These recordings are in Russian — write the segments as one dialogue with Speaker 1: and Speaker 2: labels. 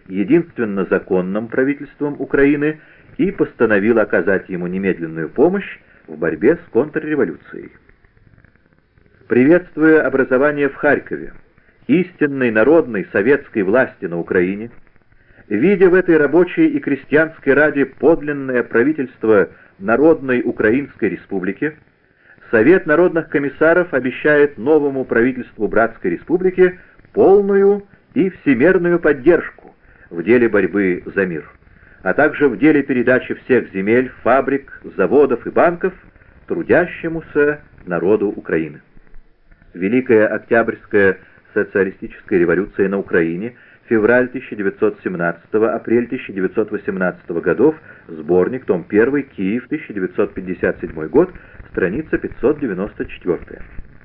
Speaker 1: единственно законным правительством Украины и постановил оказать ему немедленную помощь в борьбе с контрреволюцией. Приветствуя образование в Харькове истинной народной советской власти на Украине, видя в этой рабочей и крестьянской раде подлинное правительство Народной Украинской Республики, Совет народных комиссаров обещает новому правительству Братской Республики полную и всемерную поддержку в деле борьбы за мир, а также в деле передачи всех земель, фабрик, заводов и банков трудящемуся народу Украины. Великая Октябрьская социалистическая революция на Украине, февраль 1917, апрель 1918 годов, сборник, том 1, Киев, 1957 год, страница 594.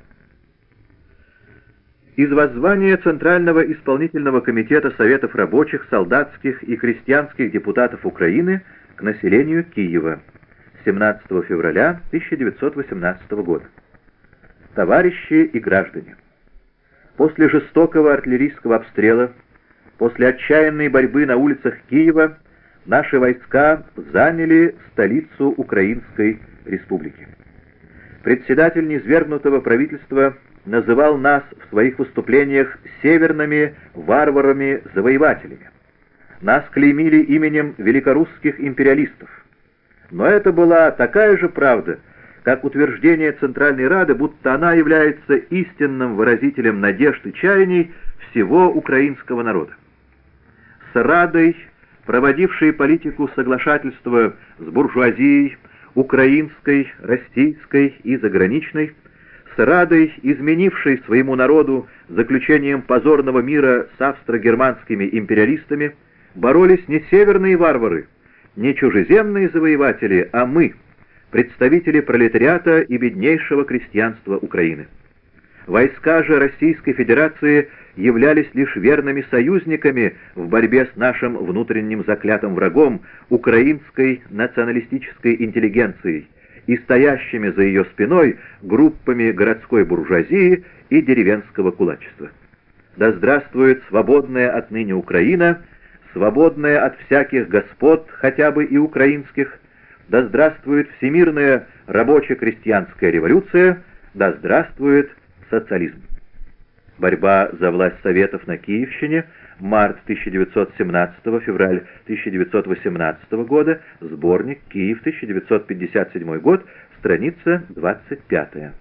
Speaker 1: Из воззвания Центрального исполнительного комитета Советов рабочих, солдатских и крестьянских депутатов Украины к населению Киева 17 февраля 1918 года. Товарищи и граждане! После жестокого артиллерийского обстрела, после отчаянной борьбы на улицах Киева, наши войска заняли столицу Украинской Республики. Председатель низвергнутого правительства называл нас в своих выступлениях северными варварами-завоевателями. Нас клеймили именем великорусских империалистов. Но это была такая же правда, как утверждение Центральной Рады, будто она является истинным выразителем надежд и чаяний всего украинского народа. С Радой, проводившей политику соглашательства с буржуазией, украинской, российской и заграничной, с Радой, изменившей своему народу заключением позорного мира с австро-германскими империалистами, боролись не северные варвары, не чужеземные завоеватели, а мы, представители пролетариата и беднейшего крестьянства Украины. Войска же Российской Федерации являлись лишь верными союзниками в борьбе с нашим внутренним заклятым врагом, украинской националистической интеллигенцией, и стоящими за ее спиной группами городской буржуазии и деревенского кулачества. Да здравствует свободная отныне Украина, свободная от всяких господ, хотя бы и украинских, да здравствует всемирная рабоче-крестьянская революция, да здравствует социализм. Борьба за власть Советов на Киевщине, март 1917, февраль 1918 года, сборник, Киев, 1957 год, страница 25.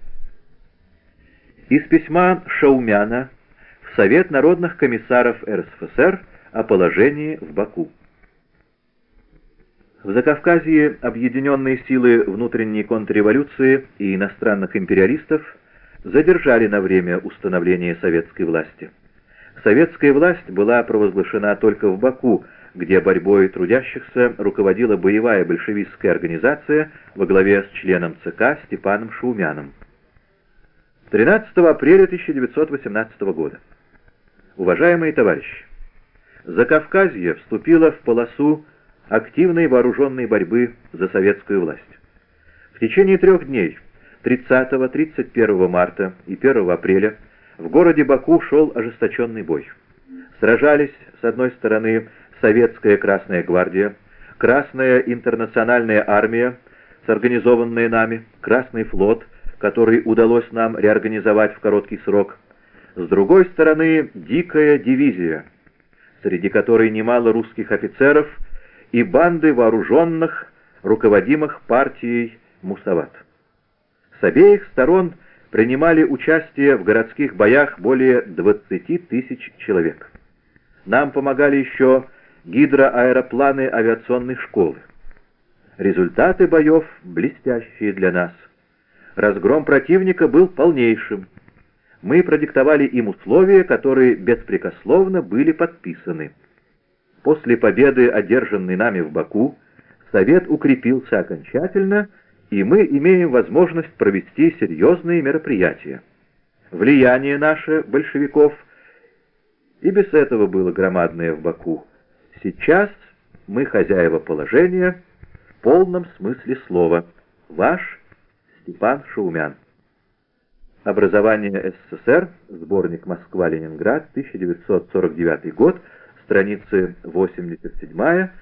Speaker 1: Из письма Шаумяна в Совет народных комиссаров РСФСР о положении в Баку. В Закавказье объединенные силы внутренней контрреволюции и иностранных империалистов задержали на время установления советской власти. Советская власть была провозглашена только в Баку, где борьбой трудящихся руководила боевая большевистская организация во главе с членом ЦК Степаном Шаумяном. 13 апреля 1918 года. Уважаемые товарищи, Закавказье вступило в полосу активной вооруженной борьбы за советскую власть. В течение 3 дней, 30-31 марта и 1 апреля, в городе Баку шел ожесточенный бой. Сражались, с одной стороны, Советская Красная Гвардия, Красная Интернациональная Армия, сорганизованная нами, Красный флот, который удалось нам реорганизовать в короткий срок, с другой стороны, Дикая дивизия, среди которой немало русских офицеров и банды вооруженных, руководимых партией Мусават. С обеих сторон принимали участие в городских боях более 20 тысяч человек. Нам помогали еще гидроаэропланы авиационной школы. Результаты боев блестящие для нас. Разгром противника был полнейшим. Мы продиктовали им условия, которые беспрекословно были подписаны. После победы, одержанной нами в Баку, Совет укрепился окончательно, и мы имеем возможность провести серьезные мероприятия. Влияние наше, большевиков, и без этого было громадное в Баку. Сейчас мы хозяева положения в полном смысле слова. Ваш Степан Шаумян. Образование СССР, сборник «Москва-Ленинград», 1949 год, страницы 87